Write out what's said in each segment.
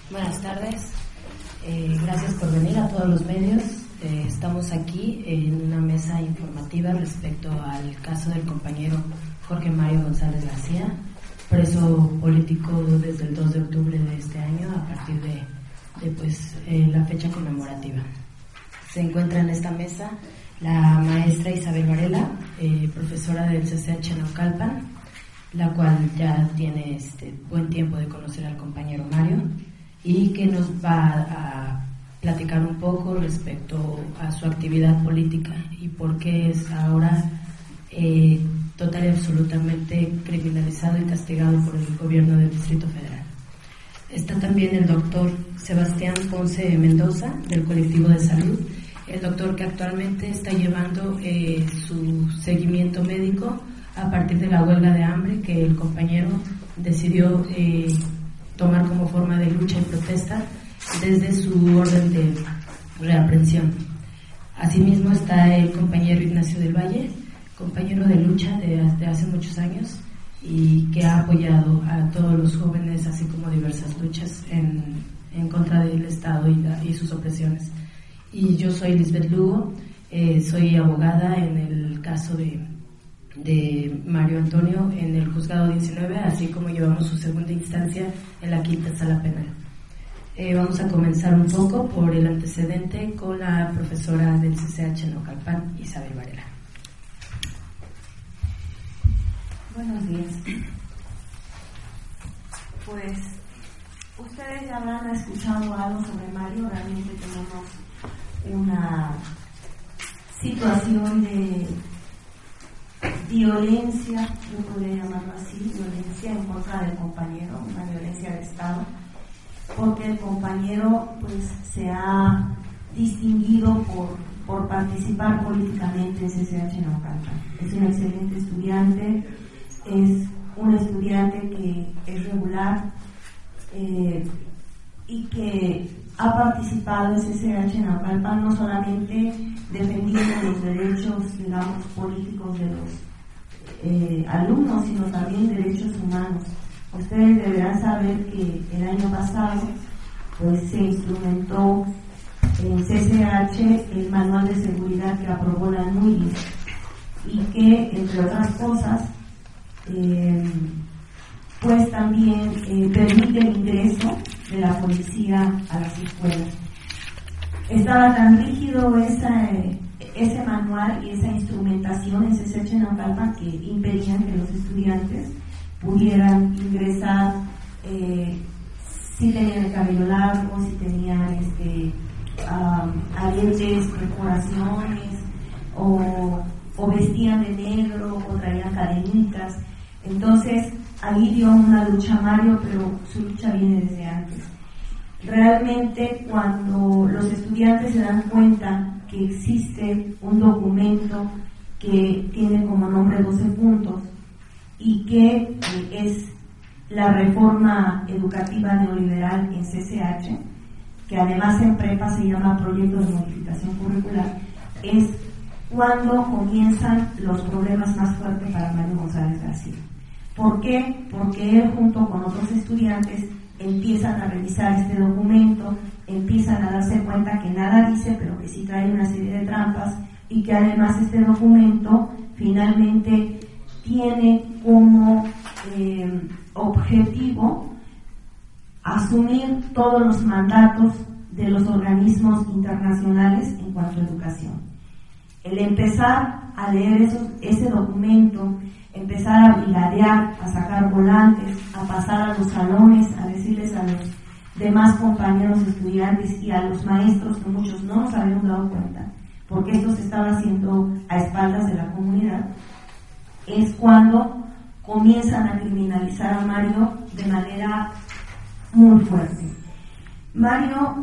Buenas tardes, gracias por venir a todos los medios. Estamos aquí en una mesa informativa respecto al caso del compañero Jorge Mario González García, preso político desde el 2 de octubre de este año a partir de la fecha conmemorativa. Se encuentra en esta mesa la maestra Isabel Varela, profesora del CCH Naucalpan, la cual ya tiene buen tiempo de conocer al compañero Mario y que nos va a platicar un poco respecto a su actividad política y por qué es ahora total y absolutamente criminalizado y castigado por el gobierno del Distrito Federal. Está también el doctor Sebastián Ponce Mendoza, del Colectivo de Salud, el doctor que actualmente está llevando su seguimiento médico a partir de la huelga de hambre que el compañero decidió tomar como forma de lucha y protesta desde su orden de reaprensión. Asimismo está el compañero Ignacio del Valle, compañero de lucha desde hace muchos años y que ha apoyado a todos los jóvenes, así como diversas luchas en contra del Estado y sus opresiones. Y yo soy Lisbeth Lugo, soy abogada en el caso de Mario Antonio en el juzgado 19, así como llevamos su segunda instancia en la quinta sala penal. Vamos a comenzar un poco por el antecedente con la profesora del CCH Naucalpan, Isabel Varela. Buenos días. Pues ustedes ya habrán escuchado algo sobre Mario. Realmente tenemos una situación de violencia, yo podría llamarlo así, violencia en contra del compañero, una violencia de Estado, porque el compañero pues se ha distinguido por participar políticamente en CCH Naucalpan. Es un excelente estudiante, es un estudiante que es regular y que ha participado en CCH Naucalpan no solamente defendiendo los derechos, digamos, políticos de los alumnos, sino también derechos humanos. Ustedes deberán saber que el año pasado pues se instrumentó en CCH el manual de seguridad que aprobó la NUYI y que, entre otras cosas, pues también permite el ingreso de la policía a las escuelas. Estaba tan rígido ese manual y esa instrumentación en CCH Naucalpan que impedían que los estudiantes pudieran ingresar si tenían el cabello largo, si tenían aretes, perforaciones o vestían de negro o traían cadenitas. Entonces ahí dio una lucha Mario, pero su lucha viene desde antes. Realmente cuando los estudiantes se dan cuenta que existe un documento que tiene como nombre 12 puntos y que es la reforma educativa neoliberal en CCH, que además en prepa se llama Proyecto de Modificación Curricular, es cuando comienzan los problemas más fuertes para Mario González García. ¿Por qué? Porque él junto con otros estudiantes empiezan a revisar este documento, empiezan a darse cuenta que nada dice, pero que sí trae una serie de trampas y que además este documento finalmente tiene como objetivo asumir todos los mandatos de los organismos internacionales en cuanto a educación. El empezar a leer ese documento, empezar a brigadear, a sacar volantes, a pasar a los salones, a decirles a los demás compañeros estudiantes y a los maestros, que muchos no nos habíamos dado cuenta, porque esto se estaba haciendo a espaldas de la comunidad, es cuando comienzan a criminalizar a Mario de manera muy fuerte. Mario,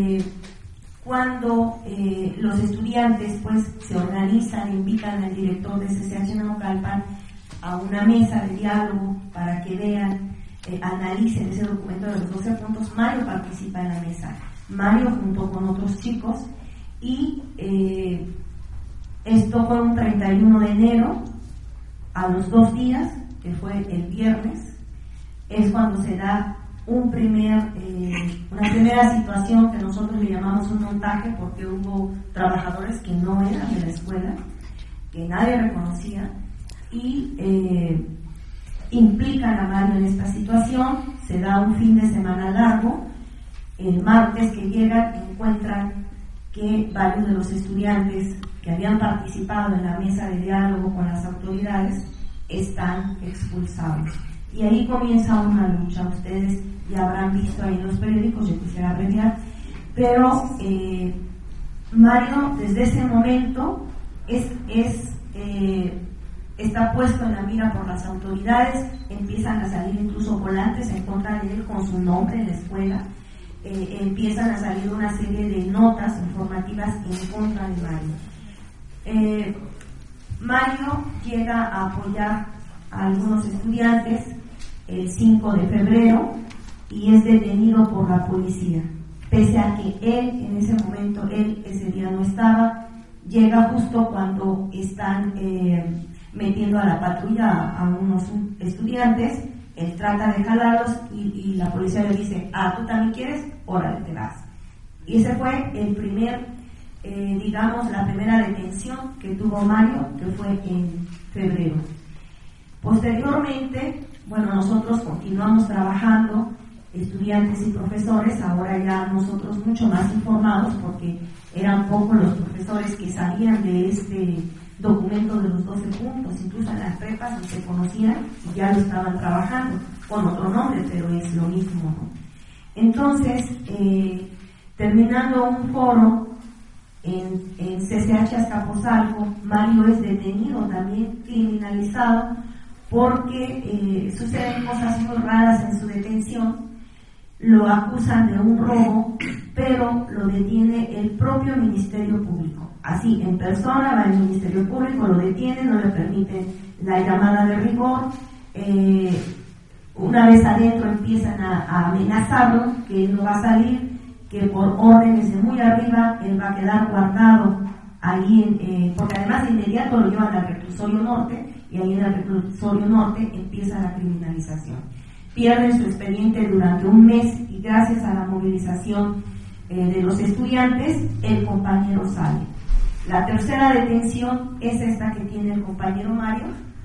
cuando los estudiantes pues se organizan, invitan al director de CCH Naucalpan a una mesa de diálogo para que vean, analicen ese documento de los 12 puntos, Mario participa en la mesa. Mario junto con otros chicos y esto fue un 31 de enero, a los 2 días, que fue el viernes, es cuando se da una una primera situación que nosotros le llamamos un montaje, porque hubo trabajadores que no eran de la escuela, que nadie reconocía, y implican a Mario en esta situación. Se da un fin de semana largo. El martes que llegan encuentran que varios de los estudiantes que habían participado en la mesa de diálogo con las autoridades están expulsados. Y ahí comienza una lucha. Ustedes ya habrán visto ahí en los periódicos, yo quisiera abreviar, pero Mario desde ese momento está puesto en la mira por las autoridades. Empiezan a salir incluso volantes en contra de él con su nombre en la escuela. Empiezan a salir una serie de notas informativas en contra de Mario. Mario llega a apoyar a algunos estudiantes el 5 de febrero y es detenido por la policía, pese a que él en ese momento, él ese día no estaba. Llega justo cuando están metiendo a la patrulla a unos estudiantes. Él trata de jalarlos y la policía le dice: ¿tú también quieres? Órale, te vas. Y ese fue el primer, la primera detención que tuvo Mario, que fue en febrero. Posteriormente, nosotros continuamos trabajando, estudiantes y profesores, ahora ya nosotros mucho más informados, porque eran pocos los profesores que sabían de este documento de los 12 puntos, incluso en las prepas no se conocían y ya lo estaban trabajando, con otro nombre, pero es lo mismo, ¿no? Entonces, terminando un foro en CCH Azcapotzalco, Mario es detenido, también criminalizado, porque suceden cosas muy raras en su detención. Lo acusan de un robo, pero lo detiene el propio Ministerio Público. Así, en persona va el Ministerio Público, lo detiene, no le permiten la llamada de rigor. Una vez adentro empiezan a amenazarlo, que él no va a salir, que por órdenes de muy arriba él va a quedar guardado ahí, porque además de inmediato lo llevan al reclusorio norte, y ahí en el reclusorio norte empieza la criminalización. Pierden su expediente durante un mes y gracias a la movilización de los estudiantes, el compañero sale. La tercera detención es esta que tiene el compañero Mario,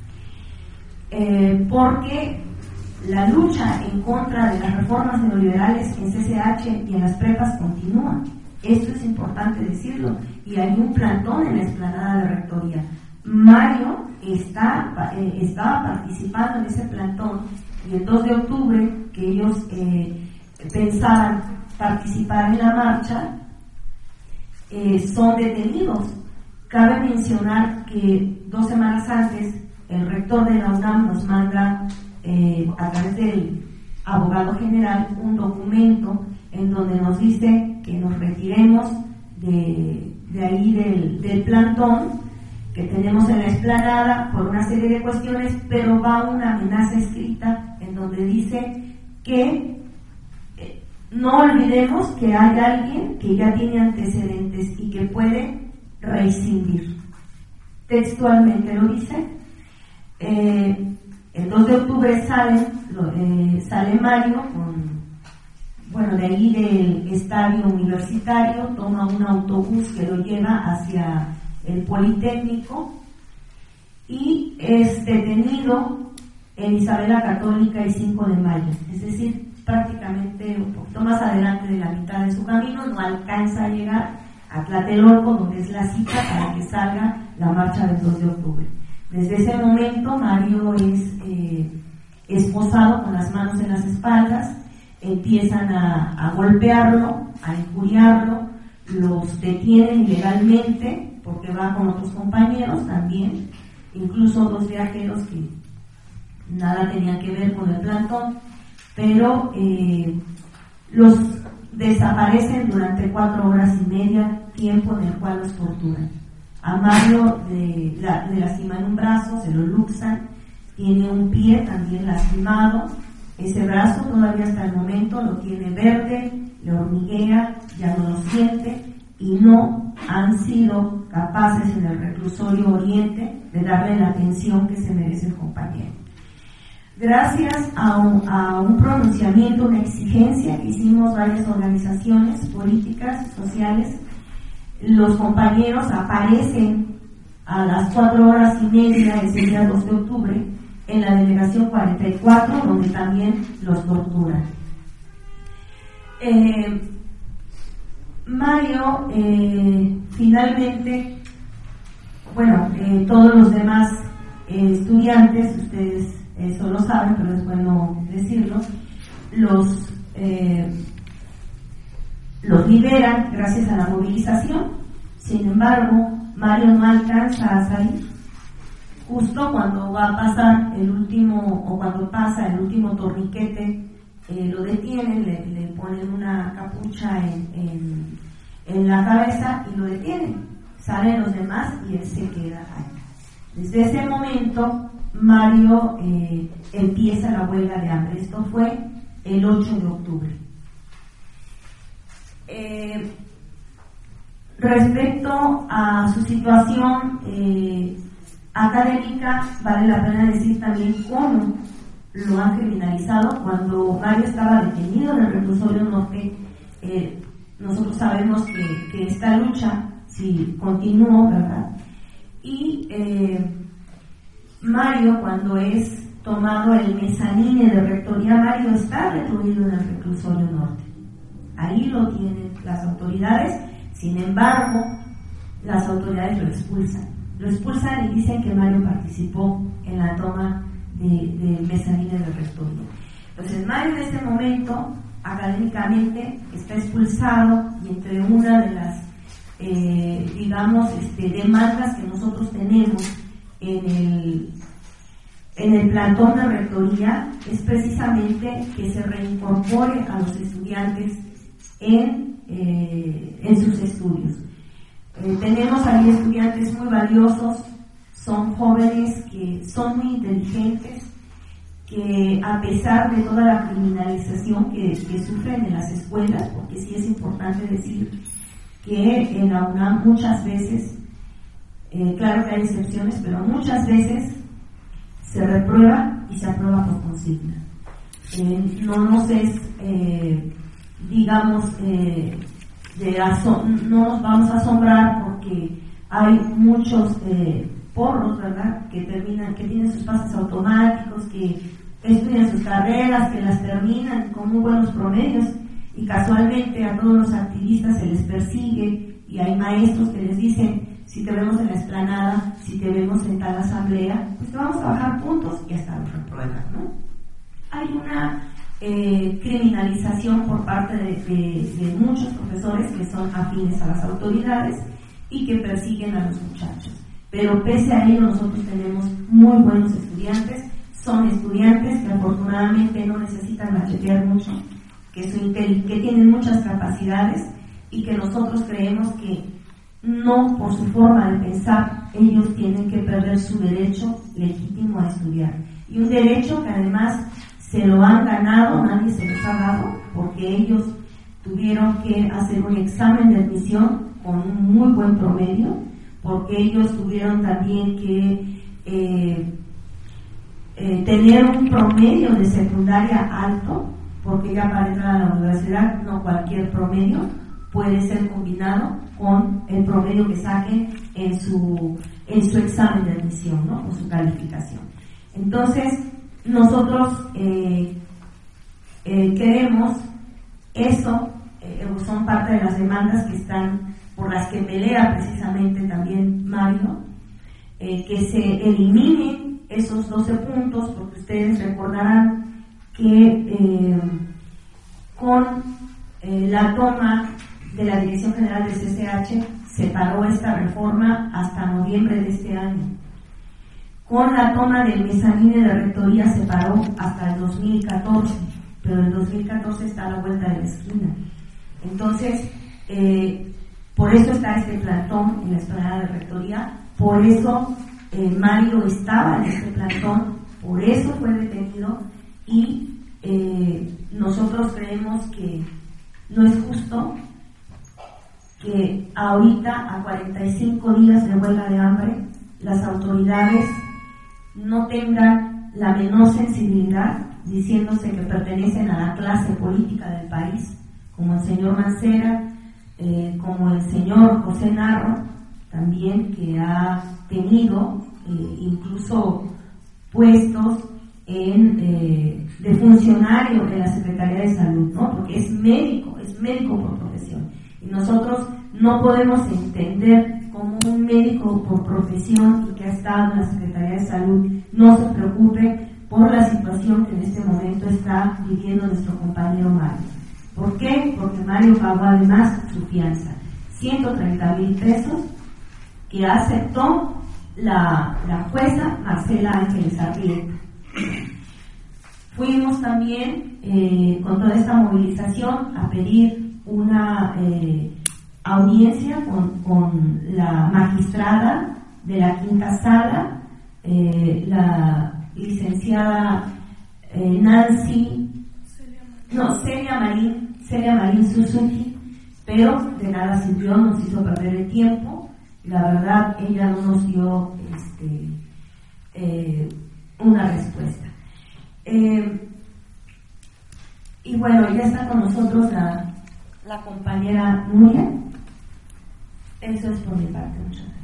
porque la lucha en contra de las reformas neoliberales en CCH y en las prepas continúa. Esto es importante decirlo, y hay un plantón en la explanada de rectoría. Mario estaba participando en ese plantón, y el 2 de octubre, que ellos pensaban participar en la marcha, son detenidos. Cabe mencionar que 2 semanas antes el rector de la UNAM nos manda a través del abogado general un documento en donde nos dice que nos retiremos de ahí del plantón que tenemos en la explanada por una serie de cuestiones, pero va una amenaza escrita en donde dice que no olvidemos que hay alguien que ya tiene antecedentes y que puede rescindir. Textualmente lo dice. El 2 de octubre sale Mario de ahí del estadio universitario, toma un autobús que lo lleva hacia el Politécnico y es detenido en Isabela Católica el 5 de mayo, es decir, prácticamente un poquito más adelante de la mitad de su camino. No alcanza a llegar a Tlatelolco, donde es la cita para que salga la marcha del 2 de octubre. Desde ese momento Mario es esposado con las manos en las espaldas, empiezan a golpearlo, a injuriarlo, los detienen ilegalmente porque va con otros compañeros también, incluso 2 viajeros que nada tenían que ver con el plantón, pero los desaparecen durante 4 horas y media, tiempo en el cual los torturan. A Mario le lastiman un brazo, se lo luxan, tiene un pie también lastimado, ese brazo todavía hasta el momento lo tiene verde, le hormiguea, ya no lo siente, y no han sido capaces en el reclusorio Oriente de darle la atención que se merece el compañero. Gracias a un pronunciamiento, una exigencia que hicimos varias organizaciones políticas, sociales, los compañeros aparecen a las 4:30 ese día 2 de octubre en la delegación 44, donde también los torturan. Mario, finalmente, bueno, todos los demás estudiantes, ustedes eso lo saben, pero es bueno decirlo, los liberan gracias a la movilización. Sin embargo, Mario no alcanza a salir. Justo cuando va a pasar el último, o cuando pasa el último torniquete, lo detienen, le ponen una capucha en la cabeza y lo detienen. Salen los demás y él se queda ahí. Desde ese momento, Mario empieza la huelga de hambre. Esto fue el 8 de octubre. Respecto a su situación académica, vale la pena decir también cómo lo han criminalizado. Cuando Mario estaba detenido en el reclusorio norte, nosotros sabemos que esta lucha sí continuó, ¿verdad? Y Mario, cuando es tomado el mezanine de rectoría, Mario está recluido en el reclusorio norte. Ahí lo tienen las autoridades. Sin embargo, las autoridades lo expulsan. Lo expulsan y dicen que Mario participó en la toma del mezanine de rectoría. Entonces, Mario en este momento, académicamente, está expulsado, y entre una de las, demandas que nosotros tenemos en el plantón de rectoría es precisamente que se reincorpore a los estudiantes en sus estudios. Tenemos ahí estudiantes muy valiosos, son jóvenes que son muy inteligentes, que a pesar de toda la criminalización que sufren en las escuelas, porque sí es importante decir que en la UNAM muchas veces, claro que hay excepciones, pero muchas veces se reprueba y se aprueba por consigna. No nos es, no nos vamos a asombrar porque hay muchos porros, ¿verdad?, que tienen sus pases automáticos, que estudian sus carreras, que las terminan con muy buenos promedios, y casualmente a todos los activistas se les persigue, y hay maestros que les dicen: si te vemos en la explanada, si te vemos en tal asamblea, pues te vamos a bajar puntos, y hasta los reprueban, ¿no? Hay una criminalización por parte de muchos profesores que son afines a las autoridades y que persiguen a los muchachos. Pero pese a ello, nosotros tenemos muy buenos estudiantes. Son estudiantes que afortunadamente no necesitan machetear mucho, que tienen muchas capacidades, y que nosotros creemos que no, por su forma de pensar, ellos tienen que perder su derecho legítimo a estudiar. Y un derecho que además se lo han ganado, nadie se los ha dado, porque ellos tuvieron que hacer un examen de admisión con un muy buen promedio, porque ellos tuvieron también que tener un promedio de secundaria alto, porque ya para entrar a la universidad no cualquier promedio puede ser combinado con el promedio que saquen en su examen de admisión, ¿no?, con su calificación. Entonces, nosotros queremos eso, son parte de las demandas que están, por las que pelea precisamente también Mario, que se eliminen esos 12 puntos, porque ustedes recordarán que con la toma de la Dirección General del CCH se paró esta reforma hasta noviembre de este año. Con la toma del mezanine de rectoría se paró hasta el 2014, pero el 2014 está a la vuelta de la esquina. Entonces, por eso está este plantón en la explanada de rectoría, por eso Mario estaba en este plantón, por eso fue detenido, y nosotros creemos que no es justo que ahorita, a 45 días de huelga de hambre, las autoridades no tengan la menor sensibilidad, diciéndose que pertenecen a la clase política del país, como el señor Mancera, como el señor José Narro, también, que ha tenido incluso puestos de funcionario en la Secretaría de Salud, ¿no? Porque es médico por profesión. Y nosotros no podemos entender cómo un médico por profesión y que ha estado en la Secretaría de Salud no se preocupe por la situación que en este momento está viviendo nuestro compañero Mario. ¿Por qué? Porque Mario pagó además su fianza, 130,000 pesos, que aceptó la jueza Marcela Ángeles Arrieta. Fuimos también con toda esta movilización a pedir una audiencia con la magistrada de la quinta sala, la licenciada Celia Marín Suzuki, pero de nada sirvió, nos hizo perder el tiempo. La verdad, ella no nos dio una respuesta. Y bueno, ya está con nosotros la compañera Nuria. Eso es por mi parte, muchas gracias.